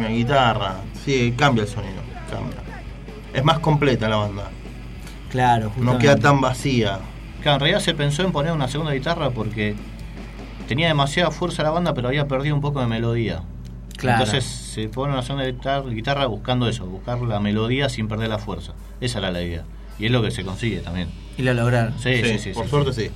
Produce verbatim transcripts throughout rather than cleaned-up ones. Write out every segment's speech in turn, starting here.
cambia guitarra, sí, cambia el sonido, cambia. Es más completa la banda. Claro, justamente. No queda tan vacía. Claro, en realidad se pensó en poner una segunda guitarra porque tenía demasiada fuerza la banda, pero había perdido un poco de melodía. Claro. Entonces se pone una segunda guitarra, guitarra buscando eso, buscar la melodía sin perder la fuerza. Esa era la idea. Y es lo que se consigue también. Y lo lograron. Sí, sí, Sí, sí. por sí, suerte sí. sí.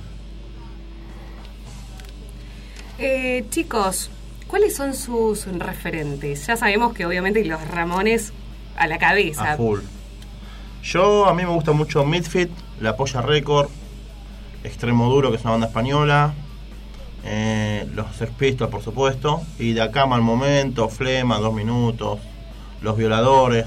Eh, chicos, ¿cuáles son sus referentes? Ya sabemos que obviamente los Ramones a la cabeza. A full. Yo, a mí me gusta mucho Midfit, La Polla Record, Extremo Duro, que es una banda española, eh, los Sex Pistols, por supuesto, y de acá Mal Momento, Flema, Dos Minutos, Los Violadores.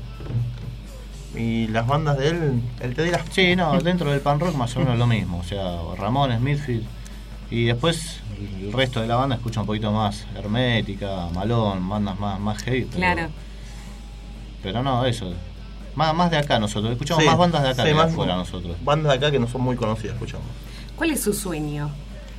Y las bandas de él, él te dirá. Sí, no, dentro del pan rock más o menos lo mismo. O sea, Ramones, Midfield. Y después el resto de la banda escucha un poquito más Hermética, Malón, bandas más, más heavy. Pero, Claro. pero no, eso. Más, más de acá nosotros. Escuchamos Sí, más bandas de acá sí, que de más afuera nosotros. Bandas de acá que no son muy conocidas, escuchamos. ¿Cuál es su sueño?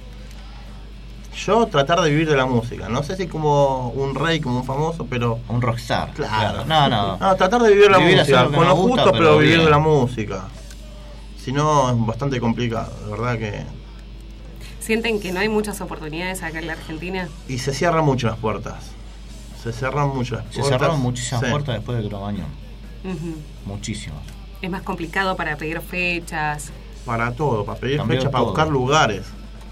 Yo tratar de vivir de la música. No sé si como un rey, como un famoso, pero... Un rockstar. Claro. No, no. No, tratar de vivir la Vivir música, haciendo lo que con lo nos gusta, justo, pero, pero vivir bien. de la música. Si no, es bastante complicado, de verdad que... ¿Sienten que no hay muchas oportunidades acá en la Argentina? Y se cierran mucho las puertas. Se cierran mucho las Se puertas. cerraron muchísimas Sí. puertas después de Cromañón. Ujú. Muchísimas. Es más complicado para pedir fechas. Para todo, para pedir Cambió fechas, para todo. buscar lugares.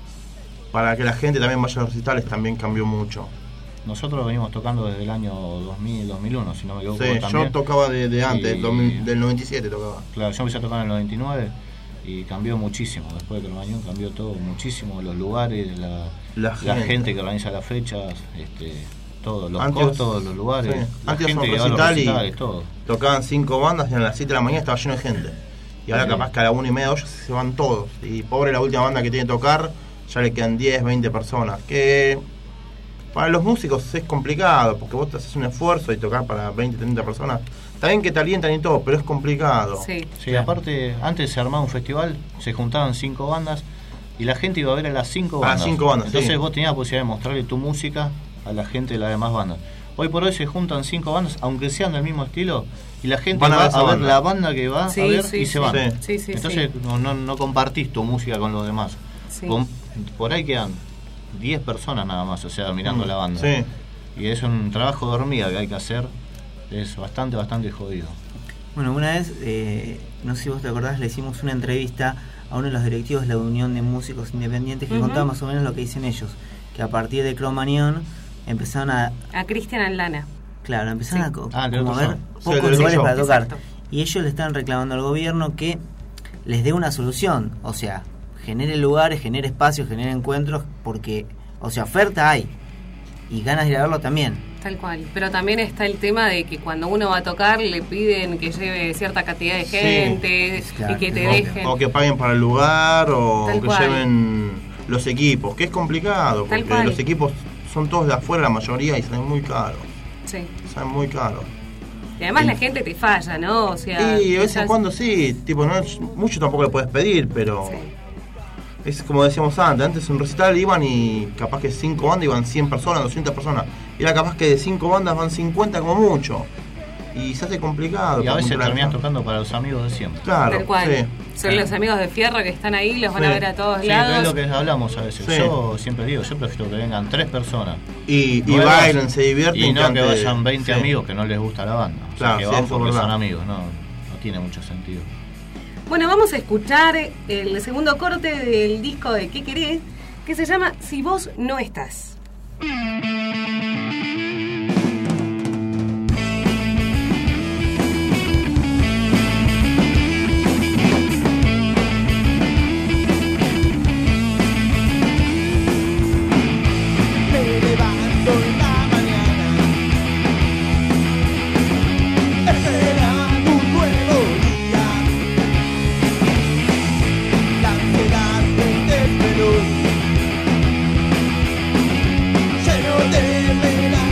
Para que la gente también vaya a los recitales también cambió mucho. Nosotros venimos tocando desde el año dos mil, dos mil uno, si no me equivoco. Sí, también. yo tocaba de, de antes, Y- dos mil del noventa y siete tocaba. Claro, yo empecé a tocar en el noventa y nueve y cambió muchísimo. Después de Cromañón cambió todo muchísimo. Los lugares, la, La la gente. gente. que organiza las fechas, este, todo, los Antes- costos, los lugares, sí. la Antes gente un que va a los recital y- recitales, todo. Tocaban cinco bandas y a las siete de la mañana estaba lleno de gente. Y ahora Sí. capaz que a la una y media, dos se van todos. Y pobre la última banda que tiene que tocar, ya le quedan diez, veinte personas. Que para los músicos es complicado, porque vos te haces un esfuerzo y tocar para veinte, treinta personas. Está bien que te alientan y todo, pero es complicado. Sí. Sí, aparte, antes se armaba un festival, se juntaban cinco bandas y la gente iba a ver a las cinco A las bandas. cinco bandas, Entonces sí. vos tenías la posibilidad de mostrarle tu música a la gente de las demás bandas. Hoy por hoy se juntan cinco bandas, aunque sean del mismo estilo, y la gente Van a va ver esa a ver banda. la banda que va Sí, a ver sí, y se sí. van. Sí. Sí, sí, Entonces sí. No, no, no compartís tu música con los demás. Sí. Con- por ahí quedan diez personas nada más, o sea, mirando Mm, la banda. sí. Y es un trabajo de hormiga que hay que hacer, es bastante, bastante jodido. Bueno, una vez, eh, no sé si vos te acordás, le hicimos una entrevista a uno de los directivos de la Unión de Músicos Independientes que Ujú. contaba más o menos lo que dicen ellos, que a partir de Cromañón empezaron a, A Cristian Aldana. claro, empezaron Sí. a, co- Ah, de como a otro ver show. Sí, pocos del otro lugares show. para tocar. Exacto. Y ellos le están reclamando al gobierno que les dé una solución, o sea, genere lugares, genere espacios, genere encuentros, porque, o sea, oferta hay y ganas de ir a verlo también. Tal cual. Pero también está el tema de que cuando uno va a tocar le piden que lleve cierta cantidad de Sí. gente Claro, y que te es obvio. dejen. O que paguen para el lugar, o Tal que cual. lleven los equipos, que es complicado, Tal porque cual. los equipos son todos de afuera la mayoría y salen muy caros. Sí. Salen muy caros. Y además Sí. la gente te falla, ¿no? O sea, Y de vez en quizás- cuando sí, tipo, no es- mucho tampoco le puedes pedir, pero Sí. es como decíamos antes, antes un recital iban y capaz que cinco bandas iban cien personas, doscientas personas. Y ahora capaz que de cinco bandas van cincuenta como mucho. Y se hace complicado. Y a veces comprar- terminas tocando para los amigos de siempre. Claro, Tal cual. sí. Son los amigos de Fierro que están ahí, los van a Sí. ver a todos Sí, pero es lados. lo que hablamos a veces. Sí. Yo siempre digo, yo prefiero que vengan tres personas. Y, y nuevas, bailen, se divierten. Y no que antes- vayan veinte sí. amigos que no les gusta la banda. O sea, Claro, que sí, van eso es porque son verdad. amigos, no, no tiene mucho sentido. Bueno, vamos a escuchar el segundo corte del disco de ¿Qué querés? Que se llama Si vos no estás. Me levanto en la mañana esperando un nuevo día. La ansiedad me desveló, lleno de velas.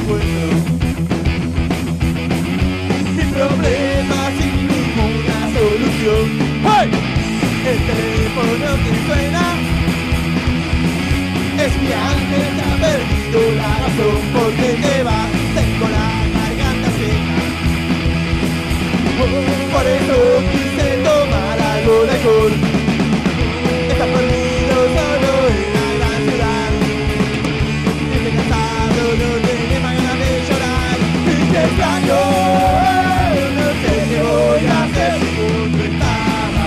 encuentro. Mi problema sin ninguna solución. ¡Hey! El teléfono que suena es mi ángel que ha perdido la razón. Porque te vas, tengo la garganta seca. Por eso quise tomar algo de alcohol. Estás perdido solo en la gran ciudad. Estoy cansado, no tenés más ganas de llorar. Y te extraño, no sé qué voy a hacer si vos no estás.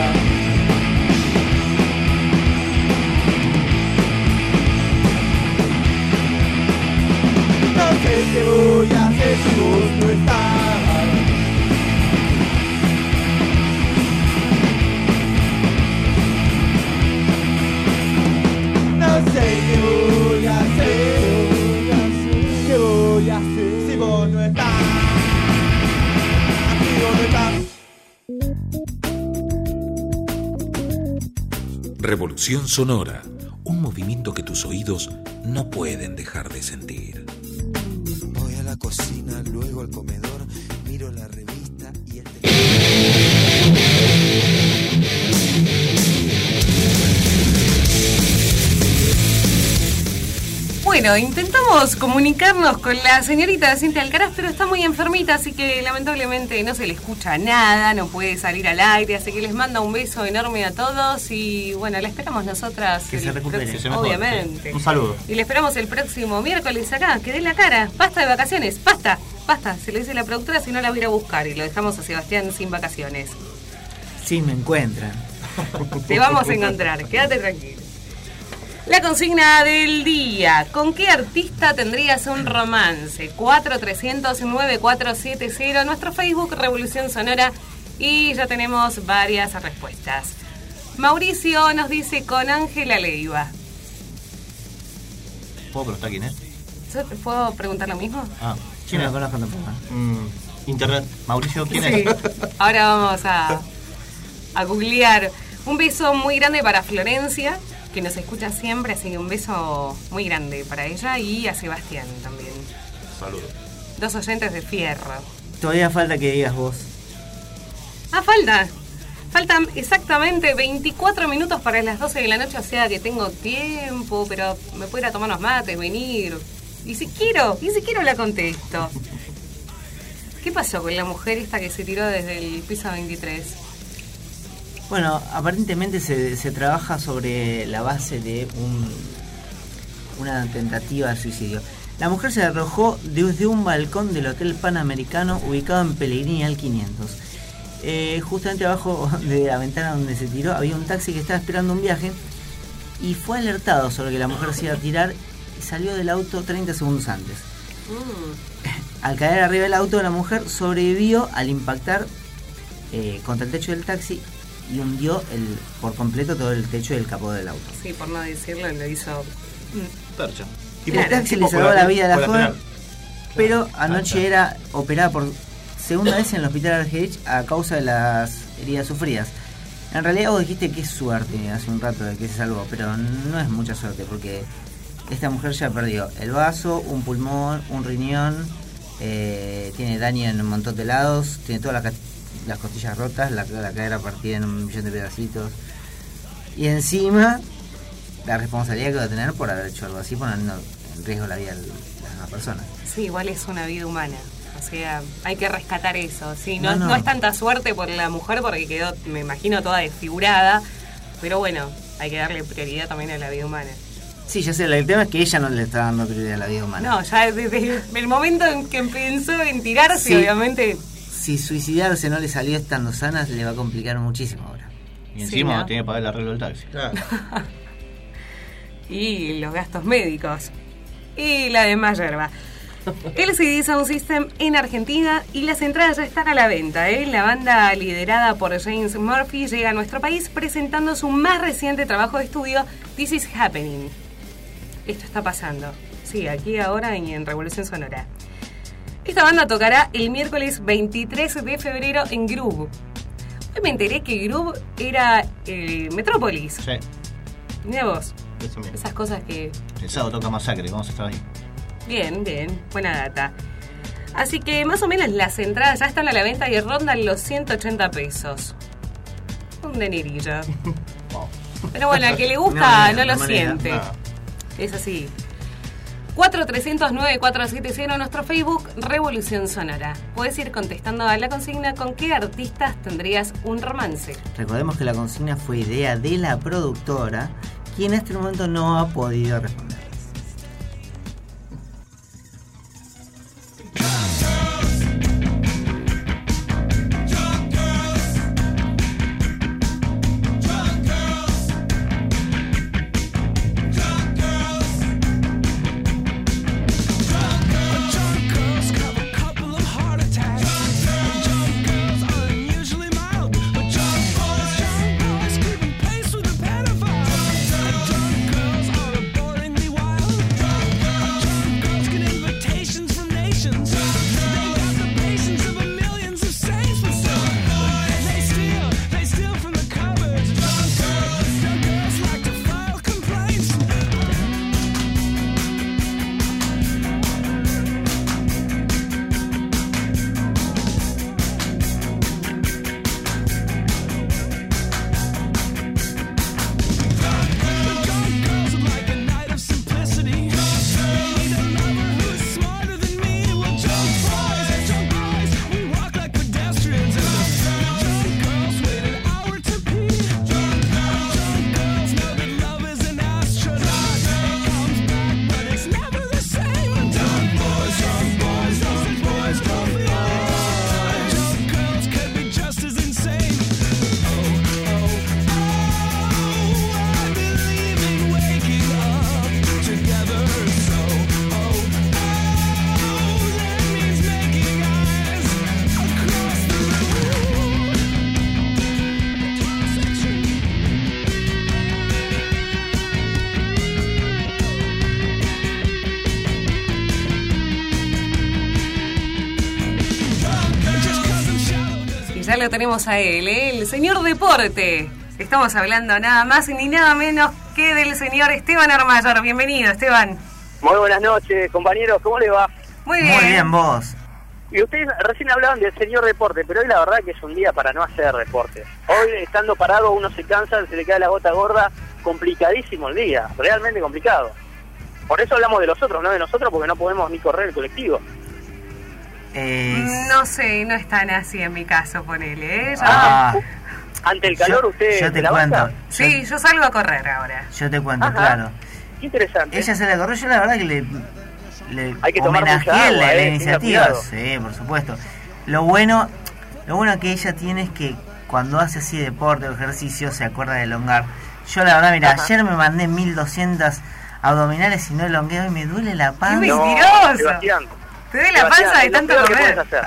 No sé qué voy a hacer si vos no estás. No sé qué voy a hacer, qué voy a hacer si vos no estás, si vos no estás. Revolución Sonora, un movimiento que tus oídos no pueden dejar de sentir. Voy a la cocina, luego al comedor, miro la revista y el Bueno, intentamos comunicarnos con la señorita Cintia Alcaraz, pero está muy enfermita, así que lamentablemente no se le escucha nada, no puede salir al aire, así que les manda un beso enorme a todos y bueno, la esperamos nosotras. Que el se recupere. próximo- Que se mejore, obviamente. sí. Un saludo. Y le esperamos el próximo miércoles acá, que dé la cara. Basta de vacaciones, basta, basta. Se lo dice la productora, si no la voy a ir a buscar y lo dejamos a Sebastián sin vacaciones. Sí, me encuentran. Te vamos a encontrar, quédate tranquilo. La consigna del día: ¿con qué artista tendrías un romance? cuatro tres cero cero nueve cuatro siete cero, nuestro Facebook Revolución Sonora, y ya tenemos varias respuestas. Mauricio nos dice con Ángela Leiva. ¿Puedo preguntar quién es? ¿Yo te puedo preguntar lo mismo? Ah, Yo no lo conozco tampoco. Mm, internet. Mauricio, ¿quién Sí. es? Ahora vamos a, a googlear. Un beso muy grande para Florencia, que nos escucha siempre, así que un beso muy grande para ella y a Sebastián también. Saludos. Dos oyentes de fierro. Todavía falta que digas vos. Ah, falta. Faltan exactamente veinticuatro minutos para las doce de la noche, o sea que tengo tiempo, pero me puedo ir a tomar unos mates, venir. Y si quiero, y si quiero la contesto. ¿Qué pasó con la mujer esta que se tiró desde el piso veintitrés? Bueno, aparentemente se, se trabaja sobre la base de un, una tentativa de suicidio. La mujer se arrojó desde un balcón del Hotel Panamericano ubicado en Pellegrini al quinientos. Eh, justamente abajo de la ventana donde se tiró había un taxi que estaba esperando un viaje y fue alertado sobre que la mujer se iba a tirar y salió del auto treinta segundos antes. Mm. Al caer arriba del auto, la mujer sobrevivió al impactar eh, contra el techo del taxi y hundió el, por completo todo el techo del capó del auto. Sí, por no decirlo, lo hizo. Percha. El Claro, taxi tipo le salvó la vida a la colateral. joven, pero anoche era operada por segunda vez en el hospital Argerich a causa de las heridas sufridas. En realidad vos dijiste que es suerte hace un rato de que se salvó, pero no es mucha suerte porque esta mujer ya perdió el vaso, un pulmón, un riñón, eh, tiene daño en un montón de lados, tiene todas las, las costillas rotas, la, la cadera partida en un millón de pedacitos. Y encima, la responsabilidad que va a tener por haber hecho algo así, poniendo en riesgo la vida de las demás personas. Sí, igual es una vida humana. O sea, hay que rescatar eso. Sí, no, No, no. no es tanta suerte por la mujer porque quedó, me imagino, toda desfigurada. Pero bueno, hay que darle prioridad también a la vida humana. Sí, ya sé, el tema es que ella no le está dando prioridad a la vida humana. No, ya desde el momento en que pensó en tirarse, Sí. obviamente. Si suicidarse no le salió estando sana, se le va a complicar muchísimo ahora. Y encima Sí, ¿no? tiene que pagar el arreglo del taxi. Claro. Y los gastos médicos. Y la demás yerba. El C D Sound System en Argentina y las entradas ya están a la venta. ¿eh? La banda liderada por James Murphy llega a nuestro país presentando su más reciente trabajo de estudio, This Is Happening. Esto está pasando. Sí, aquí ahora y en Revolución Sonora. Esta banda tocará el miércoles veintitrés de febrero en Groove. Hoy me enteré que Groove era eh, Metrópolis. Sí, Mira vos, Eso mismo. esas cosas que... el sábado toca Masacre, vamos a estar ahí. Bien, bien, buena data. Así que más o menos las entradas ya están a la venta y rondan los ciento ochenta pesos. Un dinerillo. Pero bueno, al que le gusta no, no, no lo siente. No. Es así. cuatro tres cero nueve cuatro siete cero, nuestro Facebook, Revolución Sonora. Puedes ir contestando a la consigna con qué artistas tendrías un romance. Recordemos que la consigna fue idea de la productora, quien en este momento no ha podido responder. Ya lo tenemos a él, ¿eh? El señor Deporte. Estamos hablando nada más ni nada menos que del señor Esteban Armayor. Bienvenido, Esteban. Muy buenas noches, compañeros. ¿Cómo le va? Muy bien. Muy bien, vos. Y ustedes recién hablaban del señor Deporte, pero hoy la verdad que es un día para no hacer deporte. Hoy, estando parado, uno se cansa, se le cae la gota gorda. Complicadísimo el día, realmente complicado. Por eso hablamos de los otros, no de nosotros, porque no podemos ni correr el colectivo. Eh... No sé, no es tan así en mi caso, ponele, ¿eh? Yo... Ah, Ante el calor, yo, ¿usted yo te la cuento. banca? Sí, yo... yo salgo a correr ahora. Yo te cuento, Ajá. claro. Qué interesante. Ella se la corrió, yo la verdad que le, le Hay que tomar homenajeé mucha agua, la, la eh, iniciativa. tenga Sí, por supuesto. Lo bueno, lo bueno que ella tiene es que cuando hace así deporte o ejercicio se acuerda de elongar. Yo la verdad, mira, Ajá. ayer me mandé mil doscientas abdominales y no elongué y me duele la panza. ¡Qué No, mentiroso! Sebastián, Te doy la Sebastián, panza de es lo tanto peor que correr. podés hacer.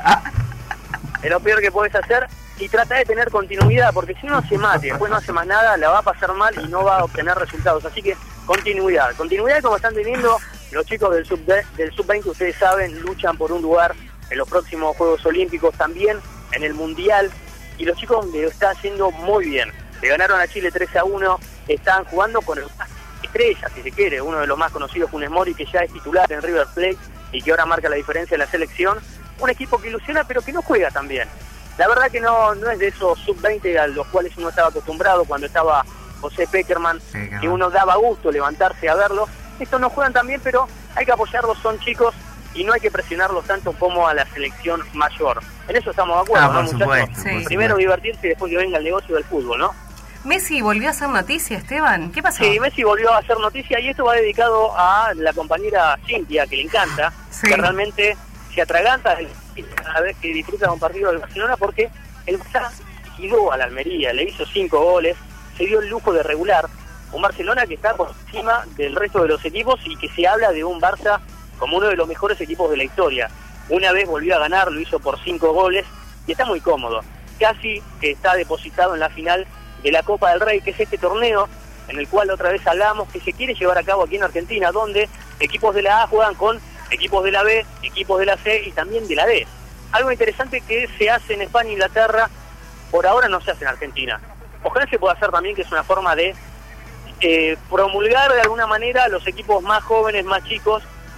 Es lo peor que podés hacer y trata de tener continuidad, porque si uno se mate, después no hace más nada, la va a pasar mal y no va a obtener resultados. Así que continuidad. Continuidad como están teniendo los chicos del sub del sub veinte, ustedes saben, luchan por un lugar en los próximos Juegos Olímpicos, también en el Mundial, y los chicos lo están haciendo muy bien. Le ganaron a Chile tres a uno, están jugando con el estrella, si se quiere, uno de los más conocidos, Funes Mori, que ya es titular en River Plate y que ahora marca la diferencia en la selección. Un equipo que ilusiona pero que no juega tan bien. La verdad que no, no es de esos sub veinte a los cuales uno estaba acostumbrado cuando estaba José Peckerman, Peckerman. que uno daba gusto levantarse a verlos. Estos no juegan tan bien, pero hay que apoyarlos, son chicos y no hay que presionarlos tanto como a la selección mayor. En eso estamos de acuerdo, Ah, ¿no, por muchachos? supuesto, Sí. por Primero supuesto. divertirse y después que venga el negocio del fútbol, ¿no? Messi volvió a hacer noticia, Esteban. ¿Qué pasó? Sí, Messi volvió a hacer noticia y esto va dedicado a la compañera Cintia, que le encanta, Sí. que realmente se atraganta cada vez que disfruta de un partido del Barcelona, porque el Barça llegó a la Almería, le hizo cinco goles, se dio el lujo de regular. Un Barcelona que está por encima del resto de los equipos y que se habla de un Barça como uno de los mejores equipos de la historia. Una vez volvió a ganar, lo hizo por cinco goles y está muy cómodo. Casi que está depositado en la final de la Copa del Rey, que es este torneo en el cual otra vez hablamos que se quiere llevar a cabo aquí en Argentina, donde equipos de la A juegan con equipos de la B, equipos de la C y también de la D. Algo interesante que se hace en España e Inglaterra, por ahora no se hace en Argentina. Ojalá se pueda hacer también, que es una forma de eh, promulgar de alguna manera a los equipos más jóvenes, más chicos,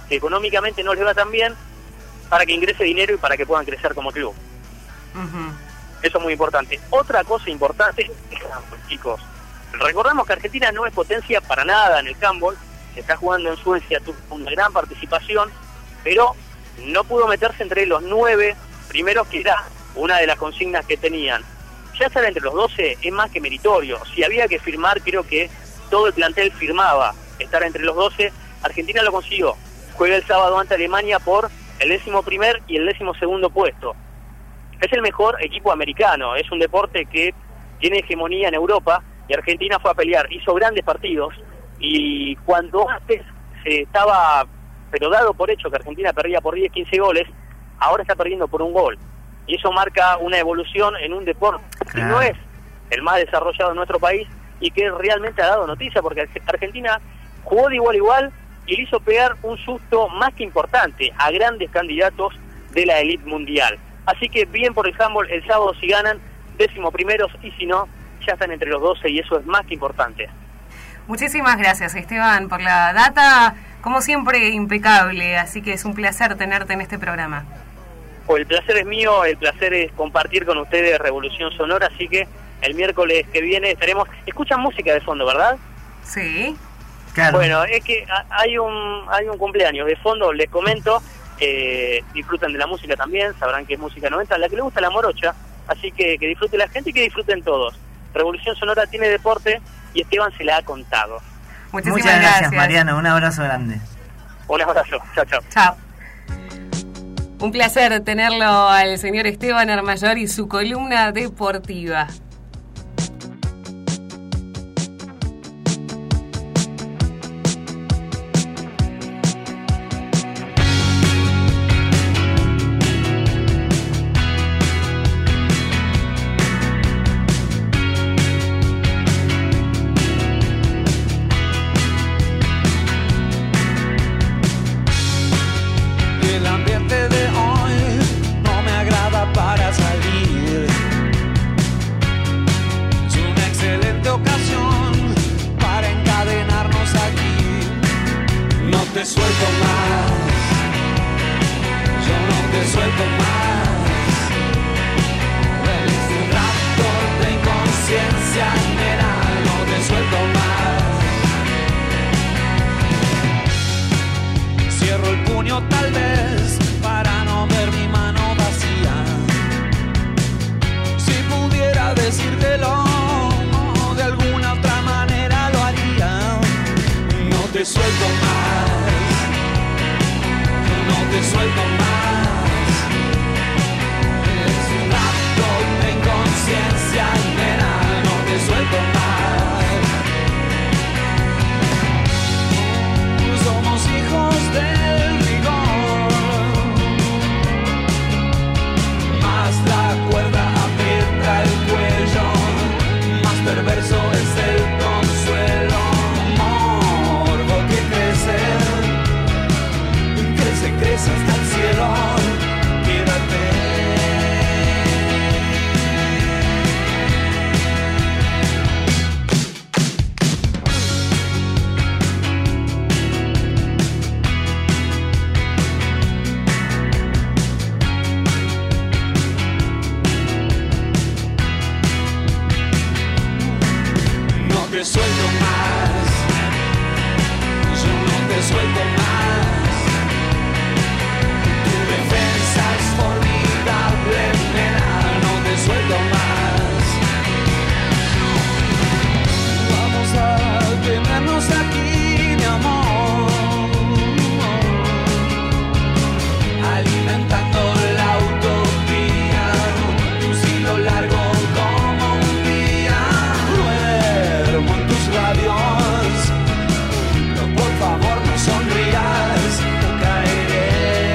que económicamente no les va tan bien, para que ingrese dinero y para que puedan crecer como club. Uh-huh. Eso es muy importante. Otra cosa importante es el handball, chicos. Recordamos que Argentina no es potencia para nada en el handball. Se está jugando en Suecia, tuvo una gran participación, pero no pudo meterse entre los nueve primeros, que era una de las consignas que tenían. Ya estar entre los doce es más que meritorio. Si había que firmar, creo que todo el plantel firmaba estar entre los doce. Argentina lo consiguió. Juega el sábado ante Alemania por el décimo primer y el décimo segundo puesto. Es el mejor equipo americano, es un deporte que tiene hegemonía en Europa, y Argentina fue a pelear, hizo grandes partidos, y cuando antes se estaba, pero dado por hecho que Argentina perdía por diez, quince goles, ahora está perdiendo por un gol, y eso marca una evolución en un deporte que no es el más desarrollado en nuestro país, y que realmente ha dado noticia, porque Argentina jugó de igual a igual, y le hizo pegar un susto más que importante a grandes candidatos de la elite mundial. Así que bien por el handball, el sábado si ganan, décimo primeros, y si no, ya están entre los doce, y eso es más que importante. Muchísimas gracias, Esteban, por la data, como siempre, impecable, así que es un placer tenerte en este programa. Pues el placer es mío, el placer es compartir con ustedes Revolución Sonora, así que el miércoles que viene estaremos... Escuchan música de fondo, ¿verdad? Sí. Claro. Bueno, es que hay un, hay un cumpleaños de fondo, les comento... Eh, disfrutan de la música también, sabrán que es música noventa, la que le gusta la morocha, así que que disfrute la gente y que disfruten todos. Revolución Sonora tiene deporte y Esteban se la ha contado. Muchísimas Muchas gracias, gracias, Mariano, un abrazo grande. Un abrazo, chao, chao. Chao. Un placer tenerlo al señor Esteban Armayor y su columna deportiva. te suelto más, yo no te suelto más. Es un raptor de inconsciencia, nena, no te suelto más. Cierro el puño tal vez para no ver mi mano vacía. Si pudiera decírtelo, de alguna otra manera lo haría. No te suelto más, no te suelto más. Es un acto de inconsciencia, nena, no te suelto más. Somos hijos del rigor, más la cuerda aprieta el cuello, más perverso es el consuelo. Morbo que crece, crece, crece hasta el cielo. Quédate. No te suelto más, yo no te suelto más. Tu defensa es formidable, nena, no te suelto más. Vamos a tenernos aquí, mi amor, alimentando la utopía, un hilo largo como un día. Duermo en tus labios, no, por favor no sonrías, no caeré.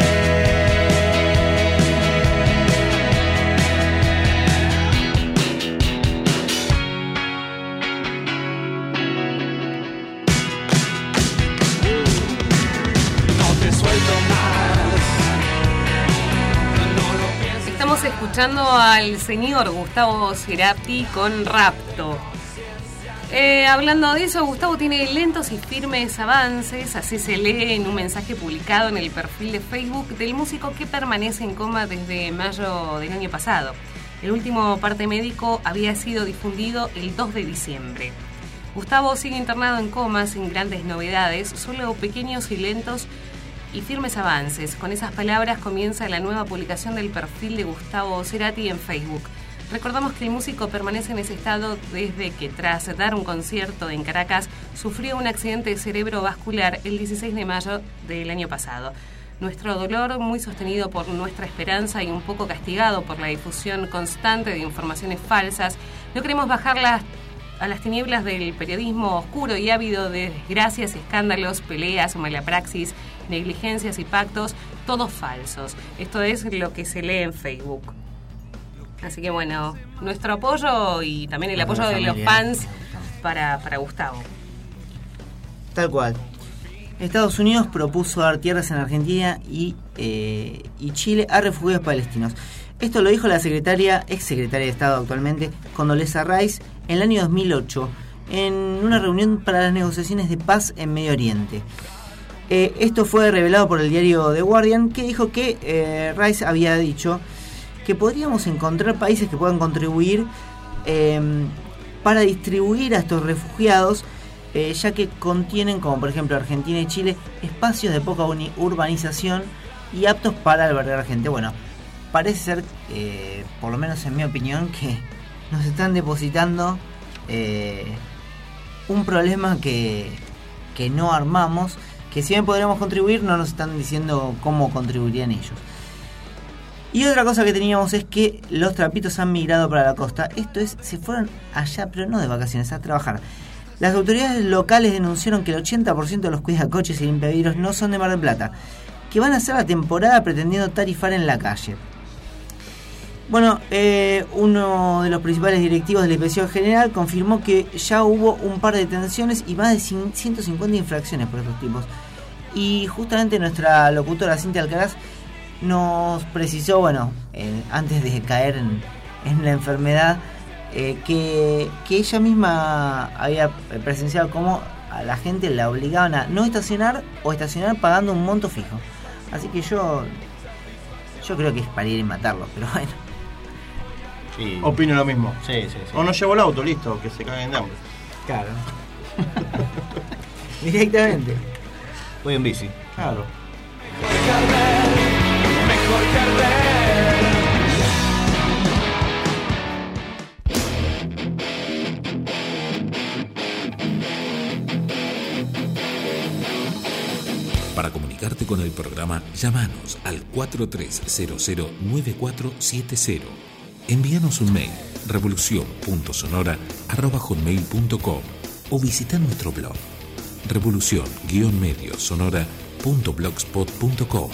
No te suelto más, no lo pienses. Estamos escuchando al señor Gustavo Cerati con Rapto. Eh, hablando de eso, Gustavo tiene lentos y firmes avances, así se lee en un mensaje publicado en el perfil de Facebook del músico que permanece en coma desde mayo del año pasado. El último parte médico había sido difundido el dos de diciembre. Gustavo sigue internado en coma sin grandes novedades, solo pequeños y lentos y firmes avances. Con esas palabras comienza la nueva publicación del perfil de Gustavo Cerati en Facebook. Recordamos que el músico permanece en ese estado desde que, tras dar un concierto en Caracas, sufrió un accidente cerebrovascular el dieciséis de mayo del año pasado. Nuestro dolor, muy sostenido por nuestra esperanza y un poco castigado por la difusión constante de informaciones falsas, no queremos bajar las, a las tinieblas del periodismo oscuro y ávido de desgracias, escándalos, peleas, mala praxis, negligencias y pactos, todos falsos. Esto es lo que se lee en Facebook. Así que bueno, nuestro apoyo y también el apoyo de los fans para, para Gustavo. Tal cual. Estados Unidos propuso dar tierras en Argentina y, eh, y Chile a refugiados palestinos. Esto lo dijo la secretaria, ex secretaria de Estado actualmente, Condoleezza Rice, en el año dos mil ocho, en una reunión para las negociaciones de paz en Medio Oriente. Eh, esto fue revelado por el diario The Guardian, que dijo que eh, Rice había dicho que podríamos encontrar países que puedan contribuir eh, para distribuir a estos refugiados, eh, ya que contienen, como por ejemplo Argentina y Chile, espacios de poca urbanización y aptos para albergar gente. Bueno, parece ser, eh, por lo menos en mi opinión, que nos están depositando eh, un problema que, que no armamos, que si bien podríamos contribuir, no nos están diciendo cómo contribuirían ellos. Y otra cosa que teníamos es que los trapitos han migrado para la costa. Esto es, se fueron allá, pero no de vacaciones, a trabajar. Las autoridades locales denunciaron que el ochenta por ciento de los cuidacoches y limpiavidrios no son de Mar del Plata, que van a hacer la temporada pretendiendo tarifar en la calle. Bueno, eh, uno de los principales directivos de la Inspección General confirmó que ya hubo un par de detenciones y más de ciento cincuenta infracciones por estos tipos. Y justamente nuestra locutora Cintia Alcaraz nos precisó, bueno, eh, antes de caer en, en la enfermedad, eh, que, que ella misma había presenciado cómo a la gente la obligaban a no estacionar o estacionar pagando un monto fijo. Así que yo yo creo que es para ir y matarlos, pero bueno. Sí. Opino lo mismo. Sí, sí, sí. O no llevo el auto, listo, que se caguen de hambre. Claro. Directamente. Voy en bici. Claro. Mejor que arder. Para comunicarte con el programa, llámanos al cuatro tres cero cero nueve cuatro siete cero. Envíanos un mail, revolución punto sonora arroba hotmail punto com, o visita nuestro blog, revolución guión medio sonora punto blogspot punto com.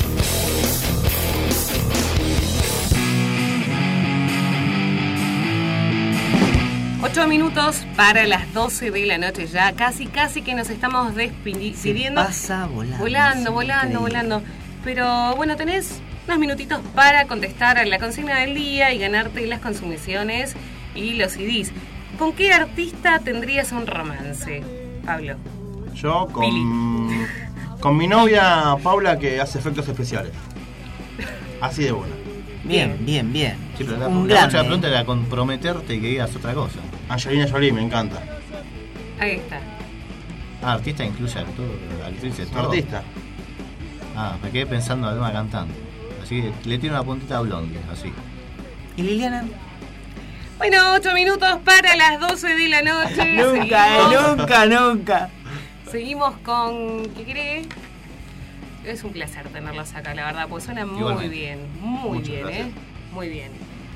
Ocho minutos para las doce de la noche ya, casi casi que nos estamos despidiendo. Pasa volando. Volando, volando, volando. Pero bueno, tenés unos minutitos para contestar a la consigna del día y ganarte las consumiciones y los C Ds. ¿Con qué artista tendrías un romance, Pablo? Yo con, con mi novia Paula, que hace efectos especiales. Así de buena. Bien, bien, bien. Sí, pero la, Un la grande. otra pregunta era comprometerte y que digas otra cosa. Angelina Jolie, me encanta. Ahí está. Ah, artista incluye actor, actrices, todo. Artista. Ah, me quedé pensando en alguna cantante. Así que le tiro una puntita a Blondie, así. ¿Y Liliana? Bueno, ocho minutos para las doce de la noche. Nunca, eh, Seguimos- nunca, nunca. Seguimos con... ¿Qué cree? Es un placer tenerlos acá, la verdad, porque suena muy Igualmente. bien. Muy Muchas bien, gracias. ¿eh? Muy bien.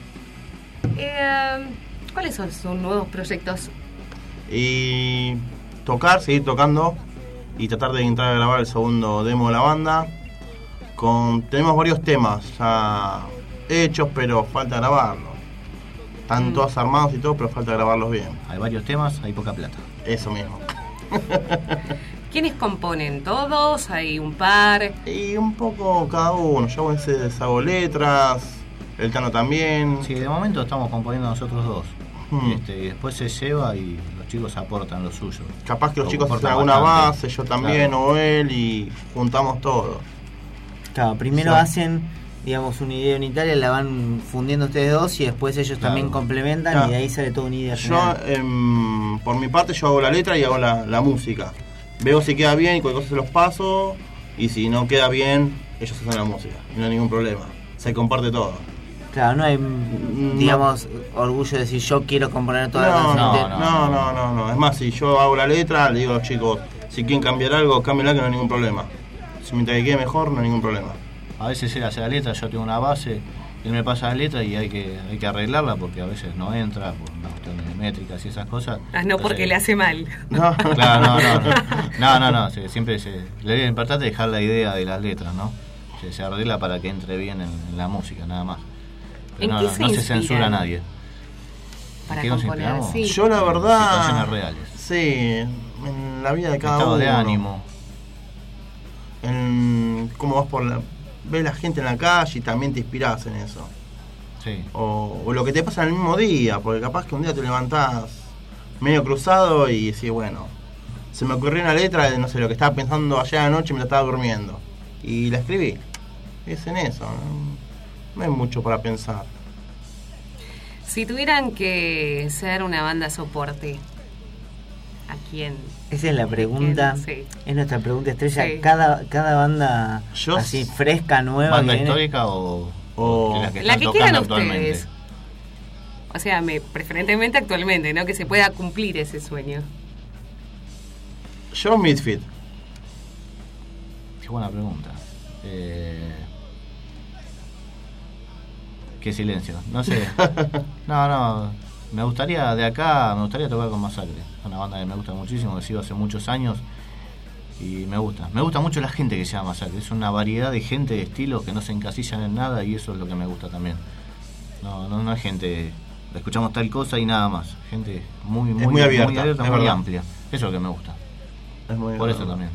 Eh, ¿Cuáles son sus nuevos proyectos? Y tocar, seguir tocando y tratar de entrar a grabar el segundo demo de la banda. Con, tenemos varios temas ya hechos, pero falta grabarlos. Están Mm. todos armados y todo, pero falta grabarlos bien. Hay varios temas, hay poca plata. Eso mismo. ¿Quiénes componen? ¿Todos? ¿Hay un par? Y un poco cada uno. Yo a veces hago letras, el Tano también. Sí, de momento estamos componiendo nosotros dos. Hmm. Este, y después se lleva y lo chicos aportan lo suyo. Capaz que los Lo chicos hacen aportan alguna bastante. base, yo también, Claro. o él, y juntamos todo. Claro, primero Sí. hacen, digamos, una idea unitaria, la van fundiendo ustedes dos y después ellos Claro. también complementan Claro. y de ahí sale toda una idea Yo, final. em, por mi parte, yo hago la letra y hago la, la música. Veo si queda bien y cualquier cosa se los paso, y si no queda bien, ellos hacen la música. Y no hay ningún problema. Se comparte todo. Claro, no hay, No. digamos, orgullo de decir yo quiero componer toda la No, canción. no, entera. no, no, no, no. Es más, si yo hago la letra, le digo a los chicos, si quieren cambiar algo, cámbienla, que no hay ningún problema. Si mientras que quede mejor, no hay ningún problema. A veces él hace la letra, yo tengo una base, él me pasa la letra y hay que hay que arreglarla porque a veces no entra por una cuestión de métricas y esas cosas. Ah, no, porque Entonces- le hace mal. No. Claro, no, no, no, no, no, no, se- siempre se, le es importante dejar la idea de las letras, ¿no? Se, se arregla para que entre bien en, en la música, nada más. Pero ¿En no, qué no, se no se inspiran censura a nadie. Para ¿En qué nos componer? inspiramos? Sí. Yo la verdad... Situaciones reales. Sí, en la vida de cada Estado uno. de ánimo. En cómo vas por la... Ves la gente en la calle y también te inspirás en eso. Sí. O, o lo que te pasa en el mismo día, porque capaz que un día te levantás medio cruzado y decís, bueno, se me ocurrió una letra de, no sé, lo que estaba pensando ayer anoche mientras estaba durmiendo. Y la escribí. Es en eso, no, no hay mucho para pensar. Si tuvieran que ser una banda soporte, ¿a quién? Esa es la pregunta, Sí. es nuestra pregunta estrella. Sí. Cada, cada banda Yo así s- fresca, nueva, ¿Banda que viene- histórica o, O- de las que La están que tocando quieran actualmente? ustedes. O sea, me, preferentemente actualmente, ¿no? Que se pueda cumplir ese sueño. Yo Midfit. Qué buena pregunta. Eh, qué silencio. No sé. No, no. Me gustaría, de acá, me gustaría tocar con Masacre. Es una banda que me gusta muchísimo, que sigo hace muchos años. Y me gusta. Me gusta mucho la gente que se llama Masacre. Es una variedad de gente, de estilos que no se encasillan en nada y eso es lo que me gusta también. No, no, no es gente... Escuchamos tal cosa y nada más. Gente muy, muy, muy abierta, muy, abierta, es muy verdad. amplia. Eso es lo que me gusta. Es muy Por eso también.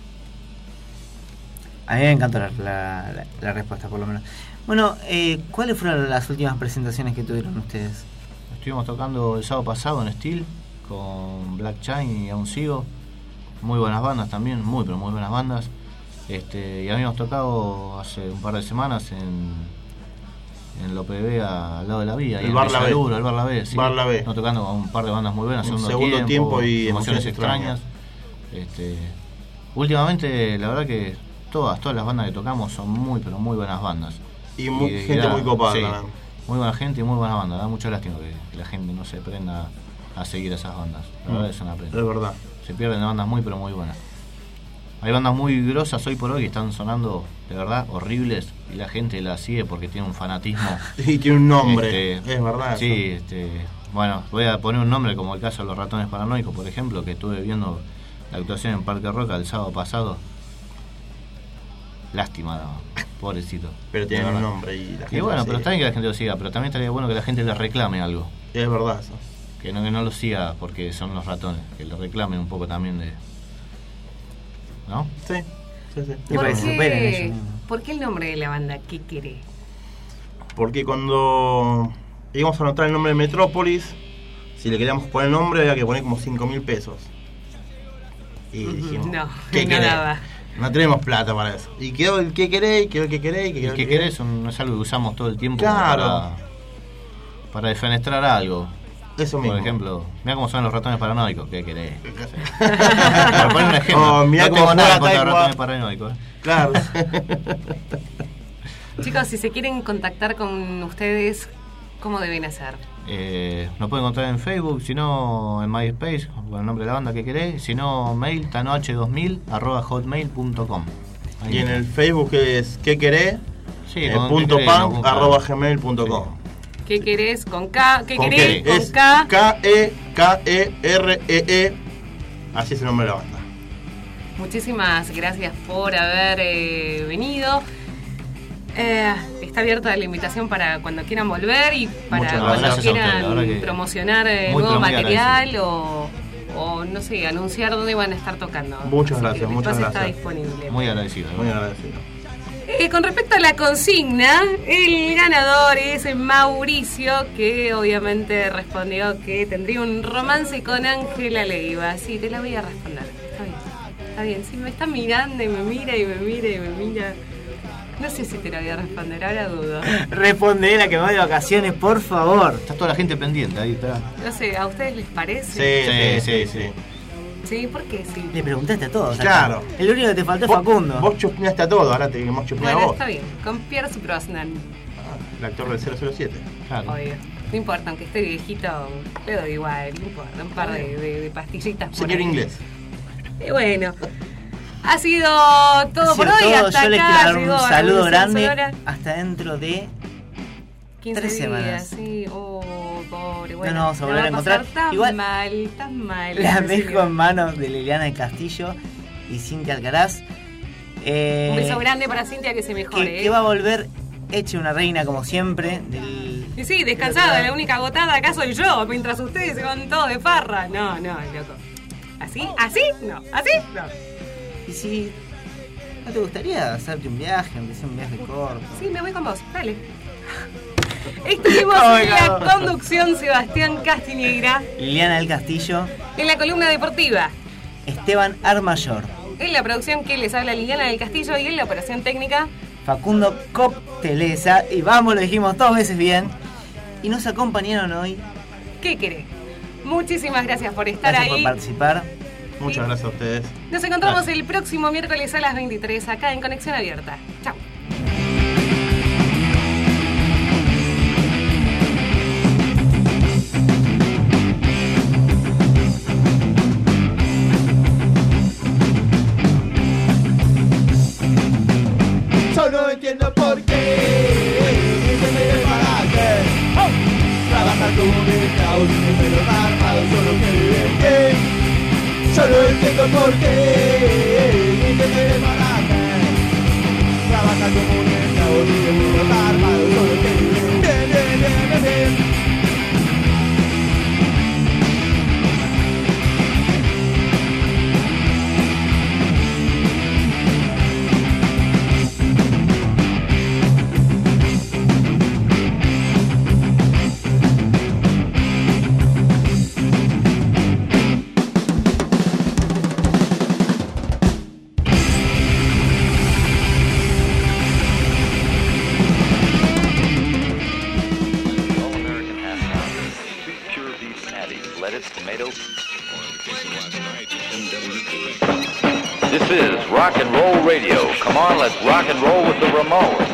A mí me encantó la, la, la- la respuesta, por lo menos. Bueno, eh, ¿cuáles fueron las últimas presentaciones que tuvieron ustedes? Estuvimos tocando el sábado pasado en Steel con Black Chain y Aún Sigo. Muy buenas bandas también, muy pero muy buenas bandas. Este, y habíamos tocado hace un par de semanas en, en Lope B al lado de la vía. ahí El en Bar La B. Villaluro, el Bar La B, sí. Bar La B. Estamos tocando con un par de bandas muy buenas. Un Segundo, segundo tiempo y Emociones Emociones Extrañas. Este, últimamente, la verdad que todas, todas las bandas que tocamos son muy pero muy buenas bandas. Y mu- Y gente da- muy copada sí, también. muy buena gente y muy buena banda. Da mucha lástima que, que la gente no se prenda a seguir esas bandas. La verdad es una pena. Es verdad. Se pierden de bandas muy pero muy buenas. Hay bandas muy grosas hoy por hoy que están sonando de verdad horribles y la gente las sigue porque tiene un fanatismo. Y tiene un nombre. Este, es verdad. Sí, eso. este, bueno, voy a poner un nombre como el caso de los Ratones Paranoicos, por ejemplo, que estuve viendo la actuación en Parque Roca el sábado pasado. Lástima, no, pobrecito. Pero tiene De un verdad. nombre y la gente Y bueno, lo pero sigue. está bien que la gente lo siga, pero también estaría bueno que la gente le reclame algo. Es verdad eso. Que no, que no lo siga porque son los ratones, que le reclamen un poco también de... ¿No? Sí, sí, sí. Sí, ¿Por para que se superen qué, ellos mismos. ¿Por qué el nombre de la banda? ¿Qué quiere? Porque cuando íbamos a anotar el nombre de Metrópolis, si le queríamos poner nombre había que poner como cinco mil pesos. Y dijimos, No, ¿qué no querés? daba. No tenemos plata para eso. Y quedó el que queréis, quedó el que queréis, Y quedó el que querés un- es algo que usamos todo el tiempo como Claro. para, para defenestrar algo. Eso mismo. Por ejemplo, mira cómo son los ratones paranoicos, ¿qué querés? Para poner un ejemplo, Oh, mirá no cómo tengo nada juega contra los Taekwondo. ratones paranoicos. ¿eh? Claro. Chicos, si se quieren contactar con ustedes, ¿cómo deben hacer? Eh, nos pueden encontrar en Facebook, si no en MySpace, con el nombre de la banda que querés, si no mail tanoh dos mil arroba hotmail punto com. Y en el Facebook es que querés, Sí, eh, con punto qué querés, punk, no, con arroba K. gmail punto com. ¿Qué querés con K? ¿Qué ¿Con querés qué? con Es K? K E K E R E E. Así es el nombre de la banda. Muchísimas gracias por haber eh, venido. Eh, está abierta la invitación para cuando quieran volver y para Muchas cuando gracias a ustedes, la quieran verdad que promocionar eh, muy, nuevo pero muy material o, o, no sé, anunciar dónde van a estar tocando. Muchas Así que gracias, el muchas espacio está gracias. disponible. Muy agradecido. Muy agradecido. Eh, con respecto a la consigna, el ganador es Mauricio, que obviamente respondió que tendría un romance con Ángela Leiva. Sí, te la voy a responder. Está bien, está bien. Si me está mirando y me mira y me mira y me mira... No sé si te la voy a responder, ahora dudo. Responde la que me va de vacaciones, por favor. Está toda la gente pendiente ahí, está. No sé, ¿a ustedes les parece? Sí, sí, sí, sí. Sí, ¿por qué sí? Le preguntaste a todos. Claro. Acá. El único que te faltó es Vos- Facundo. Vos chusmeaste a todo, ahora te queremos chusmear a Bueno, vos. está bien. Con Pierce Brosnan. El actor del cero cero siete. Claro. Obvio. No importa, aunque esté viejito, le doy igual. No importa, un par de, de, de pastillitas por Señor ahí. inglés. Y bueno, ha sido todo Ha por sido hoy. todo. Hasta Yo le acá quiero dar un llegó saludo Revolución grande Sonora. hasta dentro de quince tres días, semanas. sí. Oh, pobre. Bueno, No nos vamos a la volver va a encontrar. pasar Tan Igual- mal, tan mal. La ese dejo señor. en manos de Liliana del Castillo y Cintia Alcaraz. Eh, Un beso grande para Cintia, que se mejore. que, ¿eh? que va a volver hecha una reina como siempre. Del, Y sí, descansada, la única agotada acá soy yo, mientras ustedes se van todos de farra. No, no, loco. ¿Así? ¿Así? No. ¿Así? No. Y si no te gustaría hacerte un viaje, aunque sea un viaje corto. Sí, me voy con vos, dale. Estuvimos Oh, en no. la conducción Sebastián Castiñeira, Liliana del Castillo, en la columna deportiva, Esteban Armayor, en la producción que les habla Liliana del Castillo y en la operación técnica. Facundo Coptelesa, y vamos, lo dijimos dos veces bien. Y nos acompañaron hoy. ¿Qué querés? Muchísimas gracias por estar Gracias ahí. por participar. Muchas gracias a ustedes. Nos encontramos el próximo miércoles a las veintitrés acá en Conexión Abierta. Chao. Yo no entiendo por qué se me desbarate. ¡Oh! Trabajar como un caos y pelo armado solo que viven bien. Yo no entiendo por qué se me desbarate. Trabajar como un caos y pelo armado solo que viven bien, bien, bien, bien, bien. All-American half pounder, two pure beef patties, lettuce, tomato. This is rock and roll radio. Come on, let's rock and roll with the Ramones.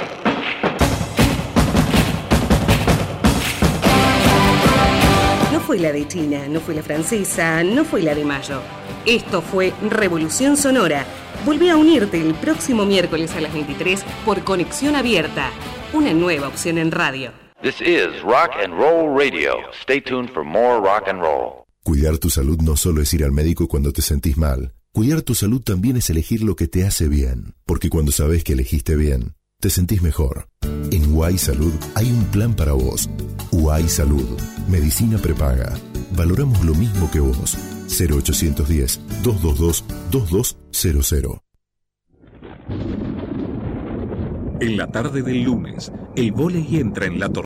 No fue la de China, no fue la francesa, no fue la de Mayo. Esto fue Revolución Sonora. Volví a unirte el próximo miércoles a las veintitrés por Conexión Abierta, una nueva opción en radio. This is rock and roll radio. Stay tuned for more rock and roll. Cuidar tu salud no solo es ir al médico cuando te sentís mal. Cuidar tu salud también es elegir lo que te hace bien. Porque cuando sabes que elegiste bien, te sentís mejor. En U A I Salud hay un plan para vos. U A I Salud. Medicina prepaga. Valoramos lo mismo que vos. cero ochocientos diez, doscientos veintidós, veintidós cero cero. En la tarde del lunes, el vóley entra en la tormenta.